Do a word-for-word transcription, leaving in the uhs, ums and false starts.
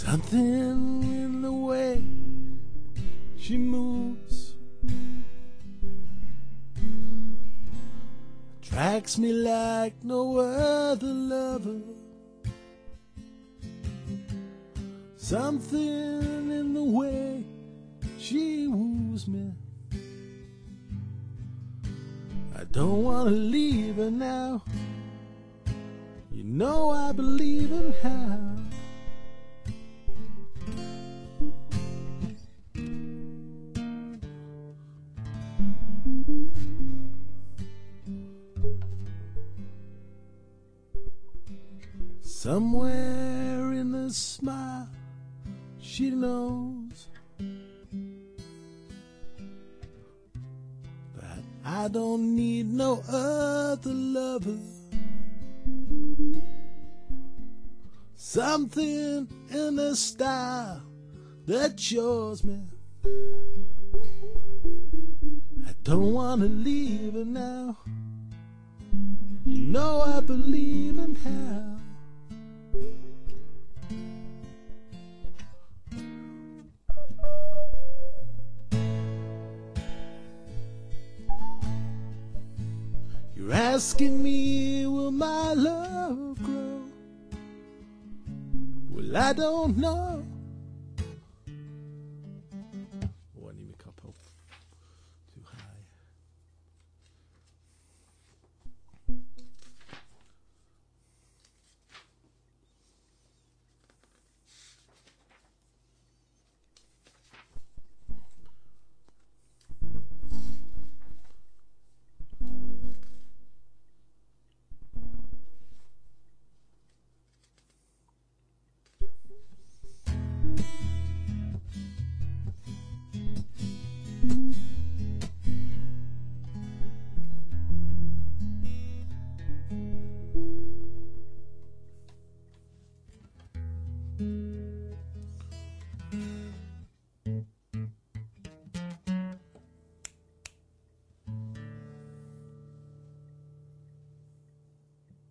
Something in the way she moves attracts me like no other lover. Something in the way she woos me. I don't want to leave her now. You know I believe in her. Somewhere in the smile she knows that I don't need no other lover. Something in the style that shows me I don't want to leave her now. You know I believe in her. You're asking me, will my love grow? Well, I don't know.